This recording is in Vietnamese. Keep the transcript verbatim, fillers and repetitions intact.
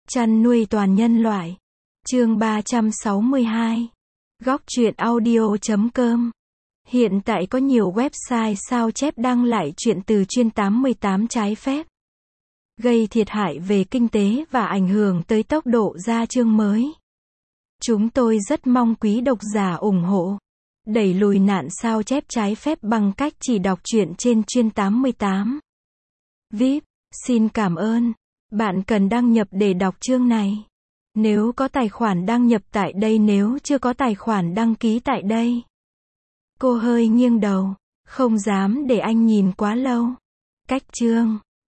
Chăn nuôi toàn nhân loại. Chương ba trăm sáu mươi hai. Góc truyện audio chấm com. Hiện tại có nhiều website sao chép đăng lại truyện từ chuyên tám mươi tám trái phép, gây thiệt hại về kinh tế và ảnh hưởng tới tốc độ ra chương mới. Chúng tôi rất mong quý độc giả ủng hộ, đẩy lùi nạn sao chép trái phép bằng cách chỉ đọc truyện trên chuyên tám mươi tám. vê i pê, xin cảm ơn. Bạn cần đăng nhập để đọc chương này. Nếu có tài khoản đăng nhập tại đây, nếu chưa có tài khoản đăng ký tại đây. Cô hơi nghiêng đầu, không dám để anh nhìn quá lâu. Cách chương